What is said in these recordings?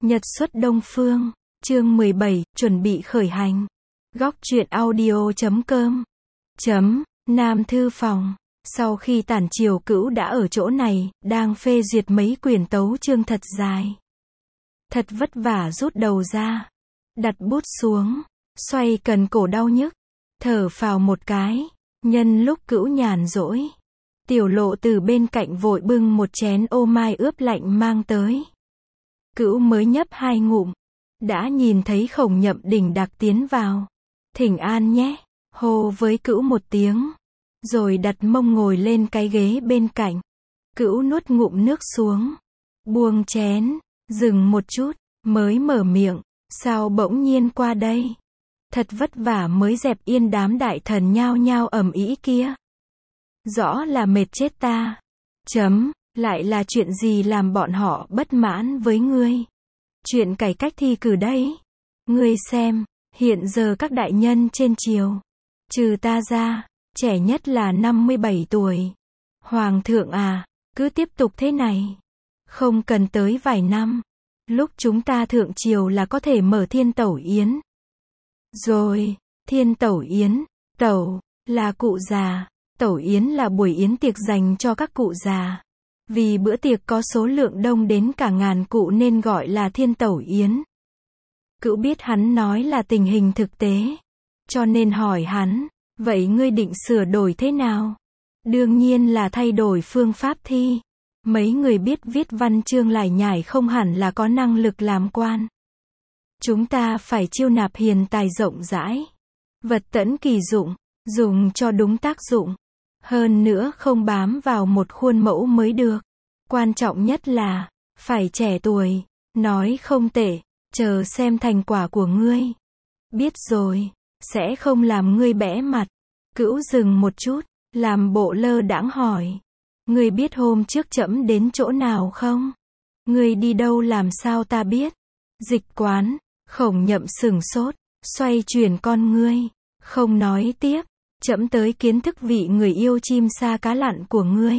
Nhật xuất Đông Phương, chương 17, chuẩn bị khởi hành. Góc truyện audio.com. Nam thư phòng. Sau khi tản chiều Cữu đã ở chỗ này, đang phê duyệt mấy quyển tấu chương thật dài. Thật vất vả rút đầu ra. Đặt bút xuống. Xoay cần cổ đau nhức. Thở phào một cái. Nhân lúc Cữu nhàn rỗi. Tiểu Lộ từ bên cạnh vội bưng một chén ô mai ướp lạnh mang tới. Cữu mới nhấp 2 ngụm. Đã nhìn thấy Khổng Nhậm đỉnh đặc tiến vào. Thỉnh an nhé. Hô với Cữu một tiếng. Rồi đặt mông ngồi lên cái ghế bên cạnh. Cữu nuốt ngụm nước xuống. Buông chén. Dừng một chút. Mới mở miệng. Sao bỗng nhiên qua đây? Thật vất vả mới dẹp yên đám đại thần nhao nhao ầm ĩ kia. Rõ là mệt chết ta. Lại là chuyện gì làm bọn họ bất mãn với ngươi? Chuyện cải cách thi cử đấy. Ngươi xem, hiện giờ các đại nhân trên triều, trừ ta ra, trẻ nhất là 57 tuổi. Hoàng thượng à, cứ tiếp tục thế này. Không cần tới vài năm. Lúc chúng ta thượng triều là có thể mở Thiên Tẩu Yến. Rồi, Thiên Tẩu Yến, Tẩu, là cụ già. Tẩu Yến là buổi yến tiệc dành cho các cụ già. Vì bữa tiệc có số lượng đông đến cả ngàn cụ nên gọi là Thiên Tẩu Yến. Cữu biết hắn nói là tình hình thực tế. Cho nên hỏi hắn, vậy ngươi định sửa đổi thế nào? Đương nhiên là thay đổi phương pháp thi. Mấy người biết viết văn chương lải nhải không hẳn là có năng lực làm quan. Chúng ta phải chiêu nạp hiền tài rộng rãi. Vật tẫn kỳ dụng, dùng cho đúng tác dụng. Hơn nữa không bám vào một khuôn mẫu mới được. Quan trọng nhất là, phải trẻ tuổi. Nói không tệ, chờ xem thành quả của ngươi. Biết rồi, sẽ không làm ngươi bẽ mặt. Cữu dừng một chút, làm bộ lơ đãng hỏi. Ngươi biết hôm trước trẫm đến chỗ nào không? Ngươi đi đâu làm sao ta biết? Dịch quán. Khổng Nhậm sửng sốt, xoay chuyển con ngươi. Không nói tiếp. Trẫm tới kiến thức vị người yêu chim sa cá lặn của ngươi.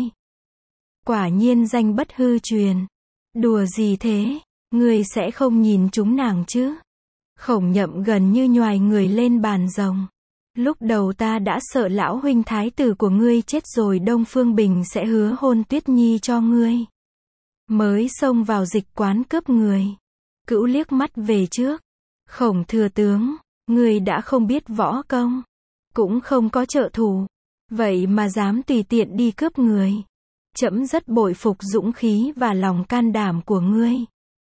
Quả nhiên danh bất hư truyền. Đùa gì thế? Ngươi sẽ không nhìn chúng nàng chứ? Khổng Nhậm gần như nhoài người lên bàn rồng. Lúc đầu ta đã sợ lão huynh thái tử của ngươi chết rồi Đông Phương Bình sẽ hứa hôn Tuyết Nhi cho ngươi. Mới xông vào dịch quán cướp người. Cữu liếc mắt về trước. Khổng thừa tướng, ngươi đã không biết võ công. Cũng không có trợ thủ. Vậy mà dám tùy tiện đi cướp người. Trẫm rất bội phục dũng khí và lòng can đảm của ngươi.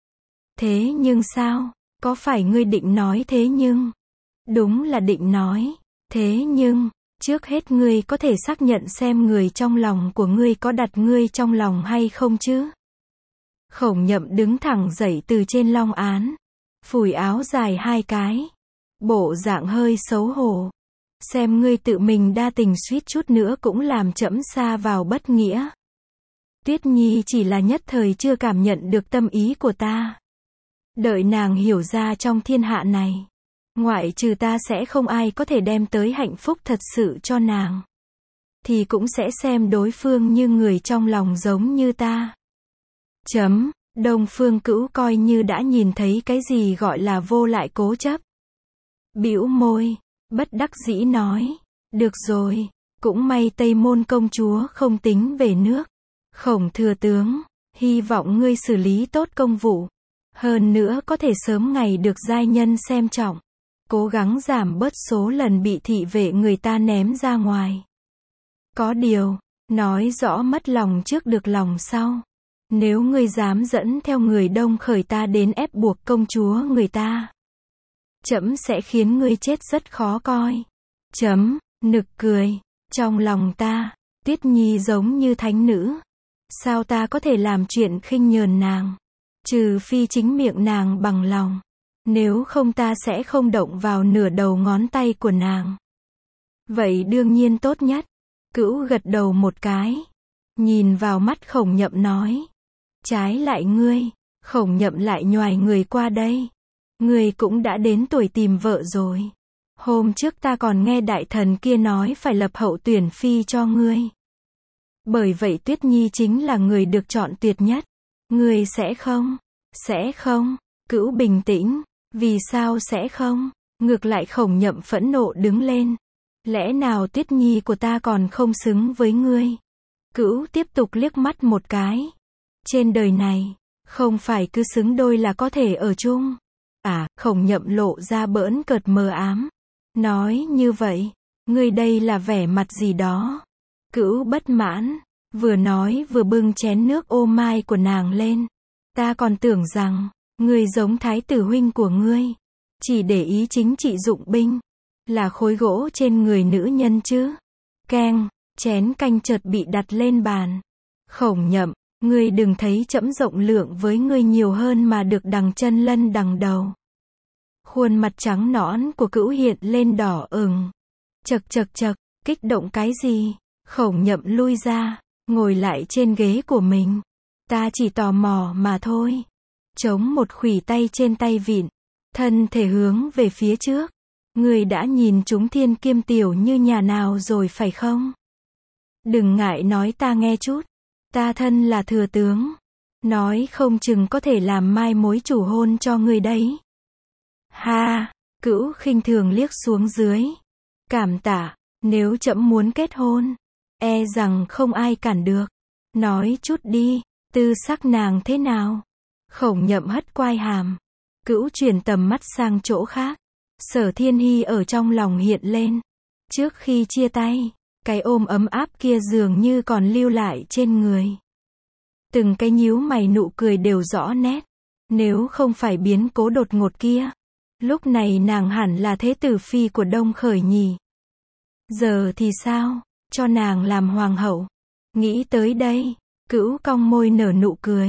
Thế nhưng sao? Có phải ngươi định nói thế nhưng? Đúng là định nói. Thế nhưng, trước hết ngươi có thể xác nhận xem người trong lòng của ngươi có đặt ngươi trong lòng hay không chứ? Khổng Nhậm đứng thẳng dậy từ trên long án. Phủi áo dài 2 cái. Bộ dạng hơi xấu hổ. Xem ngươi tự mình đa tình suýt chút nữa cũng làm trẫm sa vào bất nghĩa. Tuyết Nhi chỉ là nhất thời chưa cảm nhận được tâm ý của ta. Đợi nàng hiểu ra trong thiên hạ này, ngoại trừ ta sẽ không ai có thể đem tới hạnh phúc thật sự cho nàng. Thì cũng sẽ xem đối phương như người trong lòng giống như ta. Đông Phương Cữu coi như đã nhìn thấy cái gì gọi là vô lại cố chấp. Bĩu môi, bất đắc dĩ nói, được rồi, cũng may Tây Môn công chúa không tính về nước. Khổng thừa tướng, hy vọng ngươi xử lý tốt công vụ. Hơn nữa có thể sớm ngày được giai nhân xem trọng. Cố gắng giảm bớt số lần bị thị vệ người ta ném ra ngoài. Có điều, nói rõ mất lòng trước được lòng sau. Nếu ngươi dám dẫn theo người Đông Khởi ta đến ép buộc công chúa người ta, trẫm sẽ khiến ngươi chết rất khó coi. Nực cười. Trong lòng ta, Tuyết Nhi giống như thánh nữ. Sao ta có thể làm chuyện khinh nhờn nàng? Trừ phi chính miệng nàng bằng lòng. Nếu không ta sẽ không động vào nửa đầu ngón tay của nàng. Vậy đương nhiên tốt nhất. Cữu gật đầu một cái. Nhìn vào mắt Khổng Nhậm nói. Trái lại ngươi, Khổng Nhậm lại nhoài người qua đây. Ngươi cũng đã đến tuổi tìm vợ rồi. Hôm trước ta còn nghe đại thần kia nói phải lập hậu tuyển phi cho ngươi. Bởi vậy Tuyết Nhi chính là người được chọn tuyệt nhất. Ngươi sẽ không? Cữu bình tĩnh, vì sao sẽ không? Ngược lại Khổng Nhậm phẫn nộ đứng lên. Lẽ nào Tuyết Nhi của ta còn không xứng với ngươi? Cữu tiếp tục liếc mắt một cái. Trên đời này, không phải cứ xứng đôi là có thể ở chung. À, Khổng Nhậm lộ ra bỡn cợt mờ ám. Nói như vậy, ngươi đây là vẻ mặt gì đó? Cữu bất mãn, vừa nói vừa bưng chén nước ô mai của nàng lên. Ta còn tưởng rằng, ngươi giống thái tử huynh của ngươi. Chỉ để ý chính trị dụng binh. Là khối gỗ trên người nữ nhân chứ. Keng, chén canh chợt bị đặt lên bàn. Khổng Nhậm, ngươi đừng thấy trẫm rộng lượng với ngươi nhiều hơn mà được đằng chân lân đằng đầu. Khuôn mặt trắng nõn của Cữu hiện lên đỏ ửng. Chậc chậc chậc, kích động cái gì? Khổng Nhậm lui ra, ngồi lại trên ghế của mình. Ta chỉ tò mò mà thôi. Chống một khuỷu tay trên tay vịn, thân thể hướng về phía trước. Ngươi đã nhìn chúng Thiên Kiêm Tiểu như nhà nào rồi phải không? Đừng ngại nói ta nghe chút. Ta thân là thừa tướng. Nói không chừng có thể làm mai mối chủ hôn cho ngươi đấy. Ha, Cữu khinh thường liếc xuống dưới. Cảm tạ, nếu trẫm muốn kết hôn, e rằng không ai cản được. Nói chút đi, tư sắc nàng thế nào? Khổng Nhậm hất quai hàm. Cữu chuyển tầm mắt sang chỗ khác. Sở Thiên Hi ở trong lòng hiện lên. Trước khi chia tay, cái ôm ấm áp kia dường như còn lưu lại trên người. Từng cái nhíu mày nụ cười đều rõ nét. Nếu không phải biến cố đột ngột kia, lúc này nàng hẳn là thế tử phi của Đông Khởi nhỉ. Giờ thì sao? Cho nàng làm hoàng hậu. Nghĩ tới đây, Cữu cong môi nở nụ cười.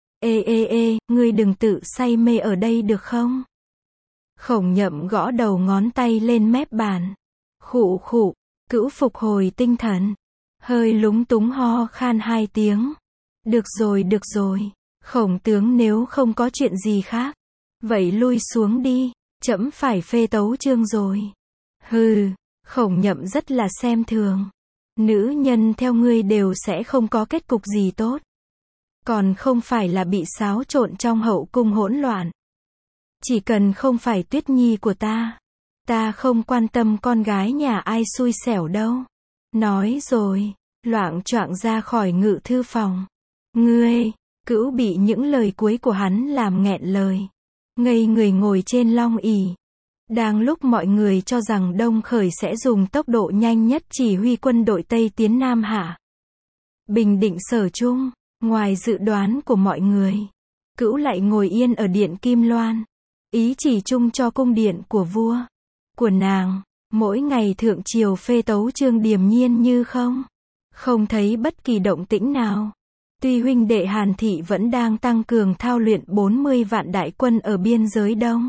Ê, ngươi đừng tự say mê ở đây được không? Khổng Nhậm gõ đầu ngón tay lên mép bàn. Khụ khụ, Cữu phục hồi tinh thần. Hơi lúng túng ho khan 2 tiếng. Được rồi. Khổng tướng nếu không có chuyện gì khác, vậy lui xuống đi, trẫm phải phê tấu chương rồi. Hừ, Khổng Nhậm rất là xem thường. Nữ nhân theo ngươi đều sẽ không có kết cục gì tốt. Còn không phải là bị xáo trộn trong hậu cung hỗn loạn. Chỉ cần không phải Tuyết Nhi của ta không quan tâm con gái nhà ai xui xẻo đâu. Nói rồi, loạng choạng ra khỏi ngự thư phòng. Ngươi, Cữu bị những lời cuối của hắn làm nghẹn lời. Ngây người ngồi trên long ỷ. Đang lúc mọi người cho rằng Đông Khởi sẽ dùng tốc độ nhanh nhất chỉ huy quân đội Tây tiến Nam Hạ. Bình định Sở Trung, ngoài dự đoán của mọi người, Cữu lại ngồi yên ở điện Kim Loan. Ý chỉ chung cho cung điện của vua, của nàng, mỗi ngày thượng triều phê tấu chương điềm nhiên như không. Không thấy bất kỳ động tĩnh nào. Tuy huynh đệ Hàn Thị vẫn đang tăng cường thao luyện 40 vạn đại quân ở biên giới Đông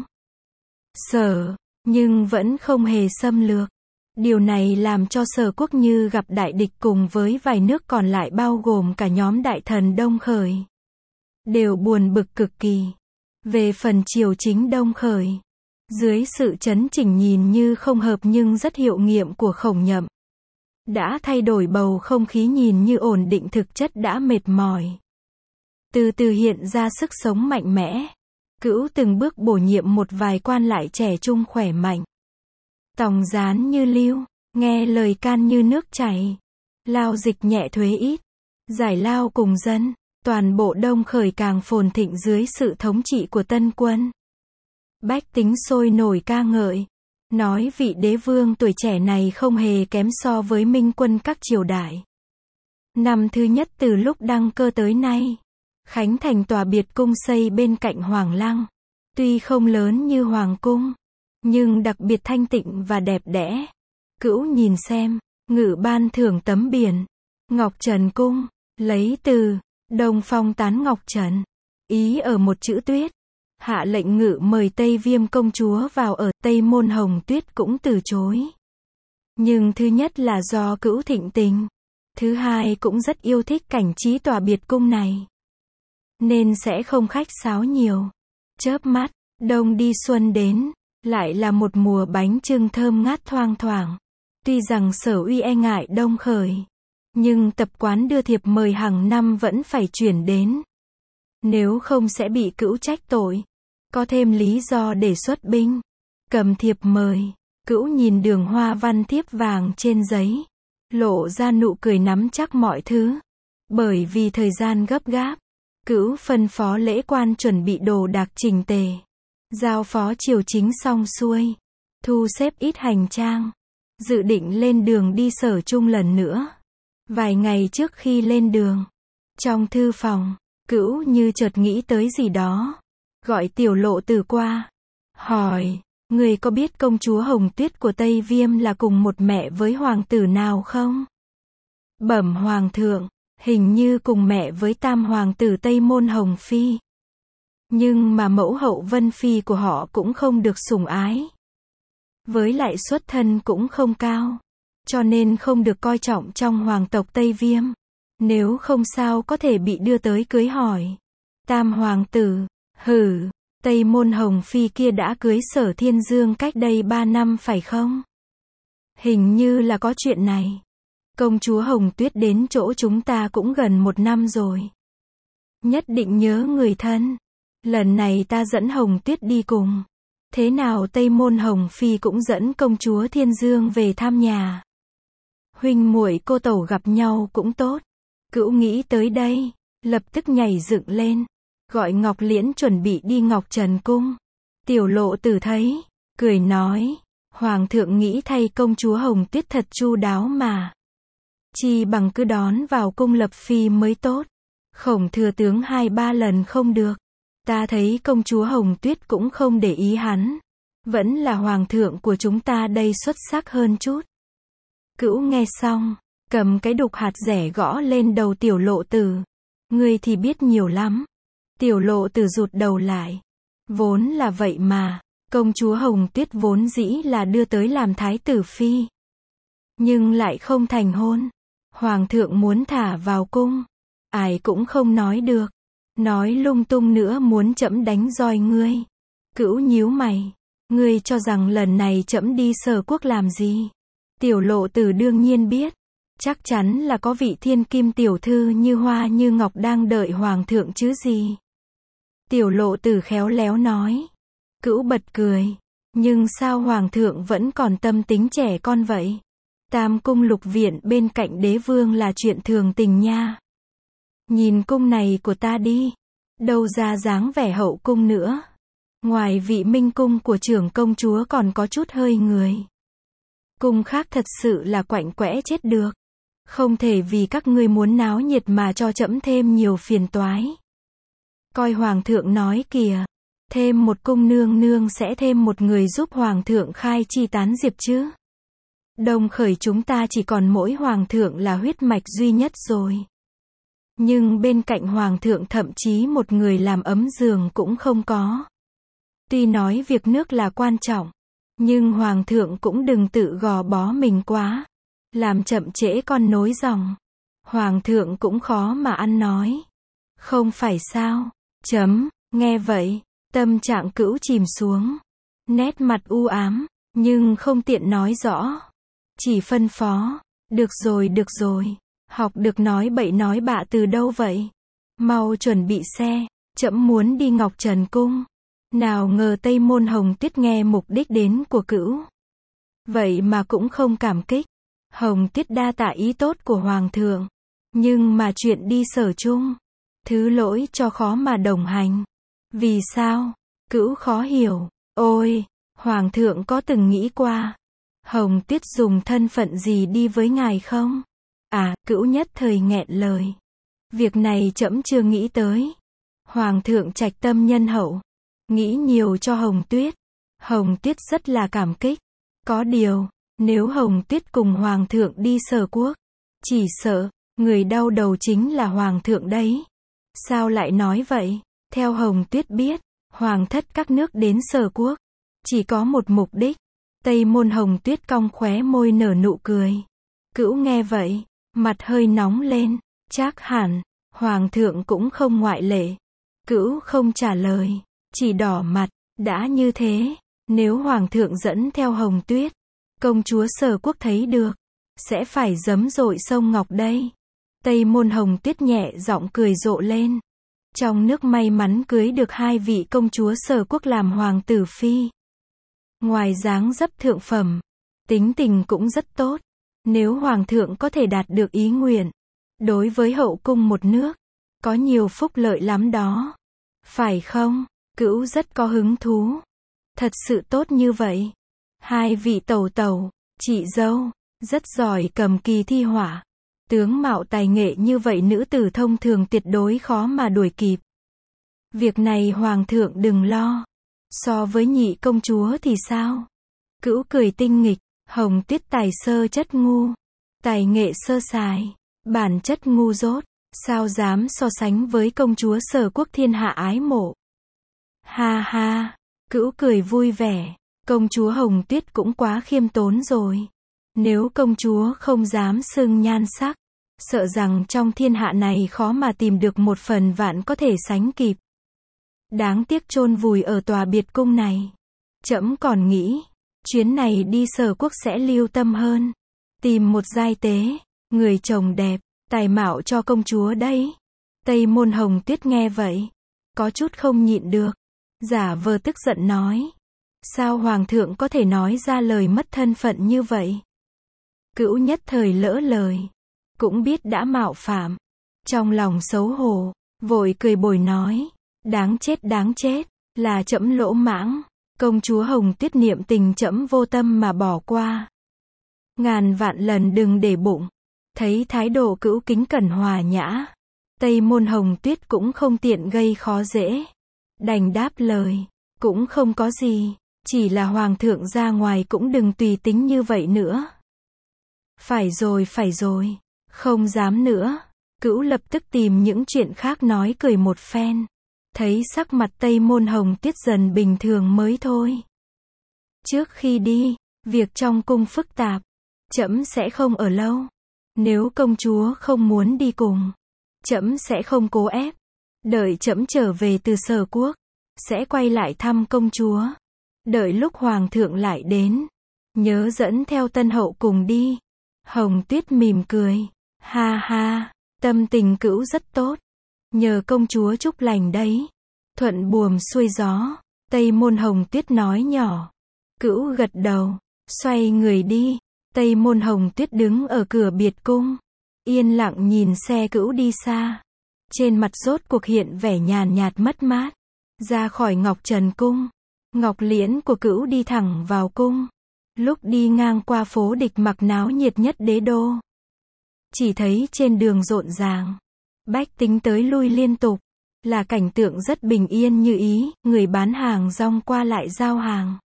Sở, nhưng vẫn không hề xâm lược. Điều này làm cho Sở Quốc như gặp đại địch cùng với vài nước còn lại bao gồm cả nhóm đại thần Đông Khởi. Đều buồn bực cực kỳ. Về phần triều chính Đông Khởi, dưới sự chấn chỉnh nhìn như không hợp nhưng rất hiệu nghiệm của Khổng Nhậm, đã thay đổi bầu không khí nhìn như ổn định thực chất đã mệt mỏi. Từ từ hiện ra sức sống mạnh mẽ. Cữu từng bước bổ nhiệm một vài quan lại trẻ trung khỏe mạnh. Tòng gián như lưu, nghe lời can như nước chảy. Lao dịch nhẹ thuế ít, giải lao cùng dân. Toàn bộ Đông Khởi càng phồn thịnh dưới sự thống trị của Tân Quân. Bách tính sôi nổi ca ngợi. Nói vị đế vương tuổi trẻ này không hề kém so với minh quân các triều đại. Năm thứ nhất từ lúc đăng cơ tới nay, khánh thành tòa biệt cung xây bên cạnh Hoàng Lăng. Tuy không lớn như Hoàng cung, nhưng đặc biệt thanh tịnh và đẹp đẽ. Cữu nhìn xem, ngự ban thưởng tấm biển, Ngọc Trần Cung, lấy từ Đông Phong tán Ngọc Trần. Ý ở một chữ tuyết. Hạ lệnh ngự mời Tây Viêm công chúa vào ở, Tây Môn Hồng Tuyết cũng từ chối. Nhưng thứ nhất là do Cữu thịnh tình. Thứ hai cũng rất yêu thích cảnh trí tòa biệt cung này. Nên sẽ không khách sáo nhiều. Chớp mắt, đông đi xuân đến. Lại là một mùa bánh chưng thơm ngát thoang thoảng. Tuy rằng Sở Uy e ngại Đông Khởi, nhưng tập quán đưa thiệp mời hàng năm vẫn phải chuyển đến. Nếu không sẽ bị Cữu trách tội. có thêm lý do để xuất binh. Cầm thiệp mời, Cữu nhìn đường hoa văn thiếp vàng trên giấy, lộ ra nụ cười nắm chắc mọi thứ. Bởi vì thời gian gấp gáp, Cữu phân phó lễ quan chuẩn bị đồ đạc chỉnh tề, giao phó triều chính xong xuôi, thu xếp ít hành trang, dự định lên đường đi Sở Trung lần nữa. Vài ngày trước khi lên đường, trong thư phòng, Cữu như chợt nghĩ tới gì đó, gọi Tiểu Lộ Tử qua, hỏi, người có biết công chúa Hồng Tuyết của Tây Viêm là cùng một mẹ với hoàng tử nào không? Bẩm hoàng thượng, hình như cùng mẹ với tam hoàng tử Tây Môn Hồng Phi. Nhưng mà mẫu hậu Vân Phi của họ cũng không được sủng ái. Với lại xuất thân cũng không cao, cho nên không được coi trọng trong hoàng tộc Tây Viêm. Nếu không sao có thể bị đưa tới cưới hỏi. Tam hoàng tử, hử, Tây Môn Hồng Phi kia đã cưới Sở Thiên Dương cách đây 3 năm phải không? Hình như là có chuyện này. Công chúa Hồng Tuyết đến chỗ chúng ta cũng gần 1 năm rồi. Nhất định nhớ người thân. Lần này ta dẫn Hồng Tuyết đi cùng. Thế nào Tây Môn Hồng Phi cũng dẫn công chúa Thiên Dương về thăm nhà. Huynh muội cô tẩu gặp nhau cũng tốt. Cữu nghĩ tới đây, lập tức nhảy dựng lên, gọi Ngọc Liễn chuẩn bị đi Ngọc Trần Cung. Tiểu Lộ Tử thấy, cười nói, Hoàng thượng nghĩ thay công chúa Hồng Tuyết thật chu đáo mà. Chi bằng cứ đón vào cung lập phi mới tốt. Khổng thừa tướng 2-3 lần không được. Ta thấy công chúa Hồng Tuyết cũng không để ý hắn. Vẫn là hoàng thượng của chúng ta đây xuất sắc hơn chút. Cữu nghe xong, cầm cái đục hạt rẻ gõ lên đầu Tiểu Lộ Tử. Ngươi thì biết nhiều lắm. Tiểu Lộ Tử rụt đầu lại. Vốn là vậy mà, công chúa Hồng Tuyết vốn dĩ là đưa tới làm thái tử phi. Nhưng lại không thành hôn. Hoàng thượng muốn thả vào cung. Ai cũng không nói được. Nói lung tung nữa muốn trẫm đánh roi ngươi. Cữu nhíu mày. Ngươi cho rằng lần này trẫm đi Sở Quốc làm gì? Tiểu Lộ Tử đương nhiên biết. Chắc chắn là có vị thiên kim tiểu thư như hoa như ngọc đang đợi hoàng thượng chứ gì. Tiểu Lộ Tử khéo léo nói. Cữu bật cười. Nhưng sao hoàng thượng vẫn còn tâm tính trẻ con vậy? Tam cung lục viện bên cạnh đế vương là chuyện thường tình nha. Nhìn cung này của ta đi. Đâu ra dáng vẻ hậu cung nữa. Ngoài vị minh cung của trưởng công chúa còn có chút hơi người. Cung khác thật sự là quạnh quẽ chết được. Không thể vì các ngươi muốn náo nhiệt mà cho trẫm thêm nhiều phiền toái. Coi hoàng thượng nói kìa. Thêm một cung nương nương sẽ thêm một người giúp hoàng thượng khai chi tán diệp chứ. Đông Khởi chúng ta chỉ còn mỗi hoàng thượng là huyết mạch duy nhất rồi. Nhưng bên cạnh hoàng thượng thậm chí một người làm ấm giường cũng không có. Tuy nói việc nước là quan trọng, nhưng hoàng thượng cũng đừng tự gò bó mình quá. Làm chậm trễ con nối dòng. Hoàng thượng cũng khó mà ăn nói. Không phải sao? Nghe vậy, tâm trạng Cữu chìm xuống. Nét mặt u ám, nhưng không tiện nói rõ. Chỉ phân phó. Được rồi. Học được nói bậy nói bạ từ đâu vậy? Mau chuẩn bị xe. Trẫm muốn đi Ngọc Trần Cung. Nào ngờ Tây Môn Hồng Tuyết nghe mục đích đến của Cữu. Vậy mà cũng không cảm kích. Hồng Tuyết đa tạ ý tốt của hoàng thượng. Nhưng mà chuyện đi Sở Trung. Thứ lỗi cho khó mà đồng hành. Vì sao? Cữu khó hiểu. Ôi, hoàng thượng có từng nghĩ qua. Hồng Tuyết dùng thân phận gì đi với ngài không? Cữu nhất thời nghẹn lời. Việc này trẫm chưa nghĩ tới. Hoàng thượng trạch tâm nhân hậu. Nghĩ nhiều cho Hồng Tuyết. Hồng Tuyết rất là cảm kích. Có điều, nếu Hồng Tuyết cùng hoàng thượng đi Sở Quốc, chỉ sợ, người đau đầu chính là hoàng thượng đấy. Sao lại nói vậy? Theo Hồng Tuyết biết, hoàng thất các nước đến Sở Quốc, chỉ có một mục đích. Tây Môn Hồng Tuyết cong khóe môi nở nụ cười. Cữu nghe vậy, mặt hơi nóng lên. Chắc hẳn, hoàng thượng cũng không ngoại lệ. Cữu không trả lời, chỉ đỏ mặt. Đã như thế, nếu hoàng thượng dẫn theo Hồng Tuyết, công chúa Sở Quốc thấy được, sẽ phải giấm dội sông Ngọc đây. Tây Môn Hồng Tuyết nhẹ giọng cười rộ lên. trong nước may mắn cưới được 2 vị công chúa Sở Quốc làm hoàng tử phi. Ngoài dáng dấp thượng phẩm, tính tình cũng rất tốt. Nếu hoàng thượng có thể đạt được ý nguyện, đối với hậu cung một nước, có nhiều phúc lợi lắm đó. Phải không? Cữu rất có hứng thú. Thật sự tốt như vậy. 2 vị tẩu tẩu, chị dâu, rất giỏi cầm kỳ thi họa. Tướng mạo tài nghệ như vậy nữ tử thông thường tuyệt đối khó mà đuổi kịp. Việc này hoàng thượng đừng lo. So với nhị công chúa thì sao? Cữu cười tinh nghịch, Hồng Tuyết tài sơ chất ngu, tài nghệ sơ sài, bản chất ngu dốt, sao dám so sánh với công chúa Sở Quốc thiên hạ ái mộ. Ha ha, Cữu cười vui vẻ, công chúa Hồng Tuyết cũng quá khiêm tốn rồi. Nếu công chúa không dám xưng nhan sắc, sợ rằng trong thiên hạ này khó mà tìm được một phần vạn có thể sánh kịp. Đáng tiếc chôn vùi ở tòa biệt cung này. Trẫm còn nghĩ, chuyến này đi Sở Quốc sẽ lưu tâm hơn. Tìm một giai tế, người chồng đẹp, tài mạo cho công chúa đấy. Tây Môn Hồng Tuyết nghe vậy, có chút không nhịn được. Giả vờ tức giận nói. Sao hoàng thượng có thể nói ra lời mất thân phận như vậy? Cữu nhất thời lỡ lời. Cũng biết đã mạo phạm. Trong lòng xấu hổ, vội cười bồi nói. Đáng chết, là trẫm lỗ mãng. Công chúa Hồng Tuyết niệm tình trẫm vô tâm mà bỏ qua. Ngàn vạn lần đừng để bụng. Thấy thái độ Cữu kính cẩn hòa nhã, Tây Môn Hồng Tuyết cũng không tiện gây khó dễ. Đành đáp lời, cũng không có gì, chỉ là hoàng thượng ra ngoài cũng đừng tùy tính như vậy nữa. Phải rồi, không dám nữa. Cữu lập tức tìm những chuyện khác nói cười một phen. Thấy sắc mặt Tây Môn Hồng Tuyết dần bình thường mới thôi. Trước khi đi, việc trong cung phức tạp, trẫm sẽ không ở lâu. Nếu công chúa không muốn đi cùng, trẫm sẽ không cố ép. Đợi trẫm trở về từ Sở Quốc, sẽ quay lại thăm công chúa. Đợi lúc hoàng thượng lại đến, nhớ dẫn theo tân hậu cùng đi. Hồng Tuyết mỉm cười. Ha ha, tâm tình Cữu rất tốt. Nhờ công chúa chúc lành đấy. Thuận buồm xuôi gió, Tây Môn Hồng Tuyết nói nhỏ. Cữu gật đầu, xoay người đi. Tây Môn Hồng Tuyết đứng ở cửa biệt cung, yên lặng nhìn xe Cữu đi xa. Trên mặt rốt cuộc hiện vẻ nhàn nhạt mất mát. Ra khỏi Ngọc Trần Cung, Ngọc Liễn của Cữu đi thẳng vào cung. Lúc đi ngang qua phố Địch Mặc náo nhiệt nhất đế đô, chỉ thấy trên đường rộn ràng, bách tính tới lui liên tục, là cảnh tượng rất bình yên như ý, người bán hàng rong qua lại giao hàng.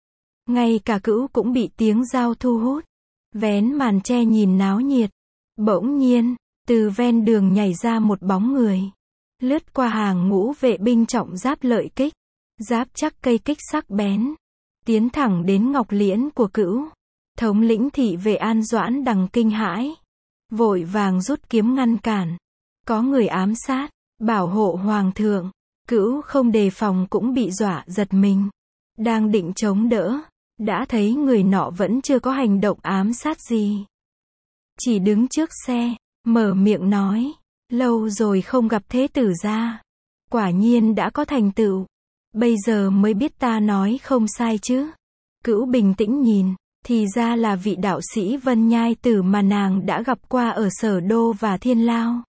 Ngay cả Cữu cũng bị tiếng giao thu hút, vén màn che nhìn náo nhiệt. Bỗng nhiên, từ ven đường nhảy ra một bóng người, lướt qua hàng ngũ vệ binh trọng giáp lợi kích, giáp chắc cây kích sắc bén, tiến thẳng đến Ngọc Liễn của Cữu. Thống lĩnh thị vệ An Doãn Đằng kinh hãi, vội vàng rút kiếm ngăn cản. Có người ám sát, bảo hộ hoàng thượng. Cữu không đề phòng cũng bị dọa giật mình. Đang định chống đỡ, đã thấy người nọ vẫn chưa có hành động ám sát gì. Chỉ đứng trước xe, mở miệng nói, lâu rồi không gặp thế tử gia. Quả nhiên đã có thành tựu. Bây giờ mới biết ta nói không sai chứ. Cữu bình tĩnh nhìn, thì ra là vị đạo sĩ Vân Nhai Tử mà nàng đã gặp qua ở Sở Đô và Thiên Lao.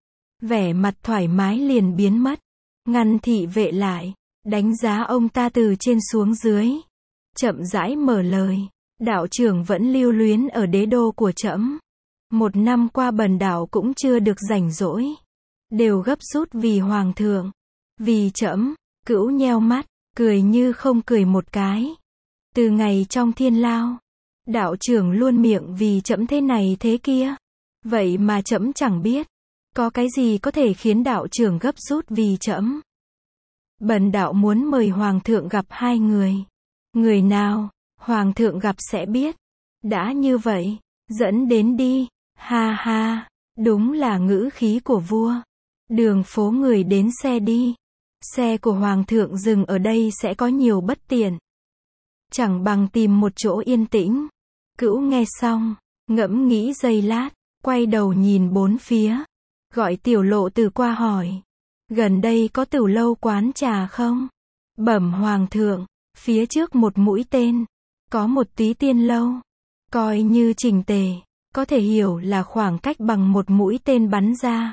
Vẻ mặt thoải mái liền biến mất, ngăn thị vệ lại, đánh giá ông ta từ trên xuống dưới. Chậm rãi mở lời, đạo trưởng vẫn lưu luyến ở đế đô của trẫm. 1 năm qua bần đạo cũng chưa được rảnh rỗi, đều gấp rút vì hoàng thượng, vì trẫm. Cữu nheo mắt, cười như không cười một cái. Từ ngày trong Thiên Lao, đạo trưởng luôn miệng vì trẫm thế này thế kia. Vậy mà trẫm chẳng biết, có cái gì có thể khiến đạo trưởng gấp rút vì trẫm. Bần đạo muốn mời hoàng thượng gặp 2 người. Người nào, hoàng thượng gặp sẽ biết. Đã như vậy, dẫn đến đi. Ha ha, đúng là ngữ khí của vua. Đường phố người đến xe đi. Xe của hoàng thượng dừng ở đây sẽ có nhiều bất tiện. Chẳng bằng tìm một chỗ yên tĩnh. Cữu nghe xong, ngẫm nghĩ giây lát, quay đầu nhìn bốn phía, gọi Tiểu Lộ Tử qua hỏi. Gần đây có tửu lâu quán trà không? Bẩm hoàng thượng, phía trước một mũi tên, có một Túy Tiên lâu. Coi như chỉnh tề, có thể hiểu là khoảng cách bằng một mũi tên bắn ra.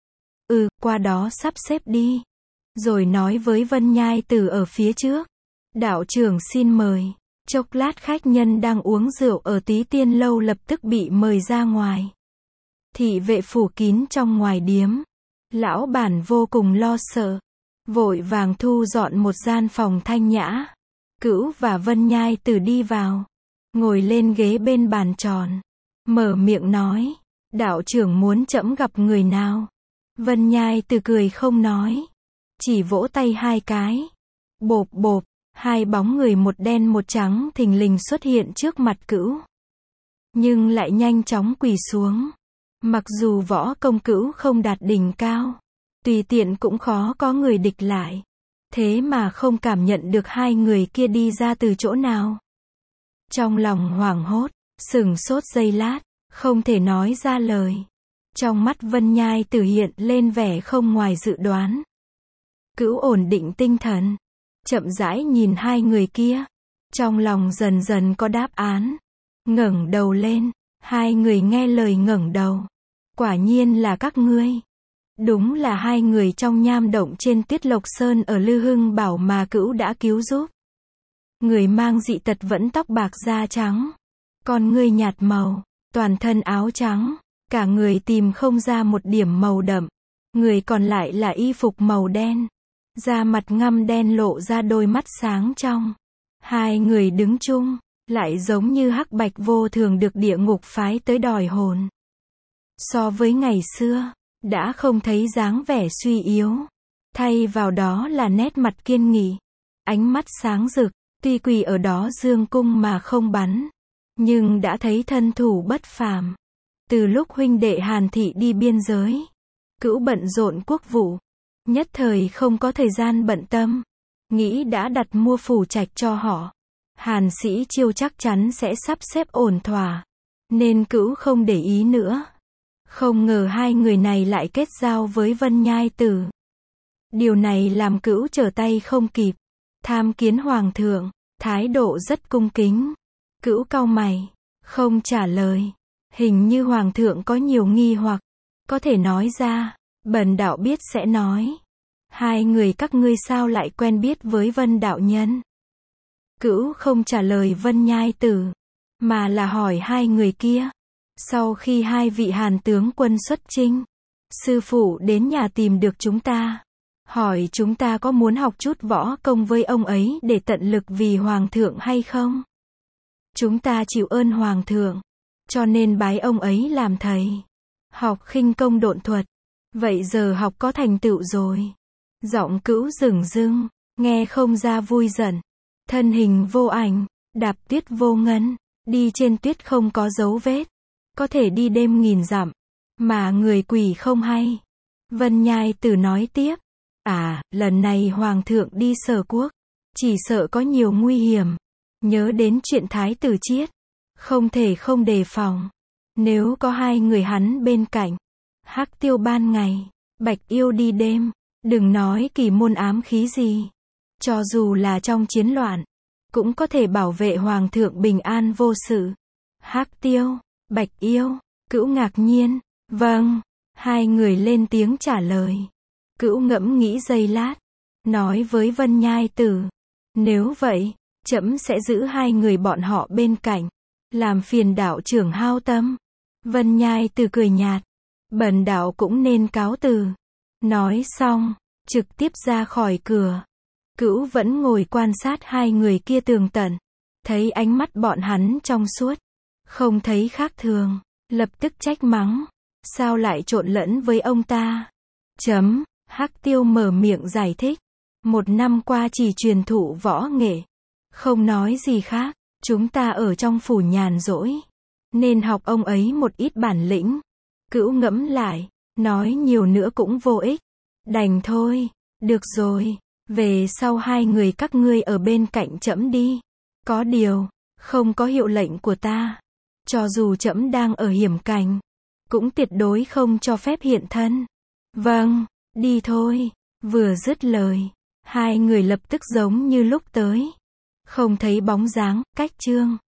Qua đó sắp xếp đi. Rồi nói với Vân Nhai Tử ở phía trước. Đạo trưởng xin mời. Chốc lát khách nhân đang uống rượu ở Túy Tiên lâu lập tức bị mời ra ngoài. Thị vệ phủ kín trong ngoài điếm. Lão bản vô cùng lo sợ. Vội vàng thu dọn một gian phòng thanh nhã. Cữu và Vân Nhai Tử đi vào. Ngồi lên ghế bên bàn tròn. Mở miệng nói. Đạo trưởng muốn trẫm gặp người nào? Vân Nhai Tử cười không nói. Chỉ vỗ tay hai cái. Bộp bộp. Hai bóng người một đen một trắng thình lình xuất hiện trước mặt Cữu. Nhưng lại nhanh chóng quỳ xuống. Mặc dù võ công Cữu không đạt đỉnh cao, tùy tiện cũng khó có người địch lại. Thế mà không cảm nhận được hai người kia đi ra từ chỗ nào. Trong lòng hoảng hốt, sửng sốt giây lát, không thể nói ra lời. Trong mắt Vân Nhai Tử hiện lên vẻ không ngoài dự đoán. Cữu ổn định tinh thần, chậm rãi nhìn hai người kia. Trong lòng dần dần có đáp án. Ngẩng đầu lên, hai người nghe lời ngẩng đầu. Quả nhiên là các ngươi. Đúng là hai người trong nham động trên Tuyết Lộc Sơn ở Lư Hưng Bảo mà Cữu đã cứu giúp. Người mang dị tật vẫn tóc bạc da trắng, con ngươi nhạt màu, toàn thân áo trắng, cả người tìm không ra một điểm màu đậm. Người còn lại là y phục màu đen, da mặt ngăm đen lộ ra đôi mắt sáng trong. Hai người đứng chung, lại giống như hắc bạch vô thường được địa ngục phái tới đòi hồn. So với ngày xưa, đã không thấy dáng vẻ suy yếu. Thay vào đó là nét mặt kiên nghị, ánh mắt sáng rực. Tuy quỳ ở đó dương cung mà không bắn, nhưng đã thấy thân thủ bất phàm. Từ lúc huynh đệ Hàn thị đi biên giới, Cữu bận rộn quốc vụ, nhất thời không có thời gian bận tâm. Nghĩ đã đặt mua phủ trạch cho họ, Hàn Sĩ Chiêu chắc chắn sẽ sắp xếp ổn thỏa, nên Cữu không để ý nữa. Không ngờ hai người này lại kết giao với Vân Nhai Tử. Điều này làm Cữu trở tay không kịp. Tham kiến hoàng thượng, thái độ rất cung kính. Cữu cau mày, không trả lời. Hình như hoàng thượng có nhiều nghi hoặc, có thể nói ra, bần đạo biết sẽ nói. Hai người các ngươi sao lại quen biết với Vân đạo nhân? Cữu không trả lời Vân Nhai Tử, mà là hỏi hai người kia. Sau khi hai vị Hàn tướng quân xuất chinh, sư phụ đến nhà tìm được chúng ta, hỏi chúng ta có muốn học chút võ công với ông ấy để tận lực vì hoàng thượng hay không? Chúng ta chịu ơn hoàng thượng, cho nên bái ông ấy làm thầy. Học khinh công độn thuật. Vậy giờ học có thành tựu rồi. Giọng Cữu dửng dưng, nghe không ra vui giận. Thân hình vô ảnh, đạp tuyết vô ngân, đi trên tuyết không có dấu vết. Có thể đi đêm nghìn dặm, mà người quỷ không hay. Vân Nhai Tử nói tiếp. Lần này hoàng thượng đi Sở Quốc, chỉ sợ có nhiều nguy hiểm. Nhớ đến chuyện Thái tử Chiết, không thể không đề phòng. Nếu có hai người hắn bên cạnh, Hắc Tiêu ban ngày, Bạch Yêu đi đêm, đừng nói kỳ môn ám khí gì. Cho dù là trong chiến loạn, cũng có thể bảo vệ hoàng thượng bình an vô sự. Hắc Tiêu, Bạch Yêu, Cữu ngạc nhiên. Vâng, hai người lên tiếng trả lời. Cữu ngẫm nghĩ giây lát, nói với Vân Nhai Tử. Nếu vậy, trẫm sẽ giữ hai người bọn họ bên cạnh, làm phiền đạo trưởng hao tâm. Vân Nhai Tử cười nhạt. Bần đạo cũng nên cáo từ. Nói xong, trực tiếp ra khỏi cửa. Cữu vẫn ngồi quan sát hai người kia tường tận. Thấy ánh mắt bọn hắn trong suốt, không thấy khác thường, lập tức trách mắng. Sao lại trộn lẫn với ông ta? Hắc Tiêu mở miệng giải thích. 1 năm qua chỉ truyền thụ võ nghệ, không nói gì khác. Chúng ta ở trong phủ nhàn rỗi, nên học ông ấy một ít bản lĩnh. Cữu ngẫm lại, nói nhiều nữa cũng vô ích. Đành thôi, được rồi, về sau hai người các ngươi ở bên cạnh trẫm đi. Có điều, không có hiệu lệnh của ta, cho dù trẫm đang ở hiểm cảnh, cũng tuyệt đối không cho phép hiện thân. Vâng, đi thôi. Vừa dứt lời, hai người lập tức giống như lúc tới. Không thấy bóng dáng, cách Trương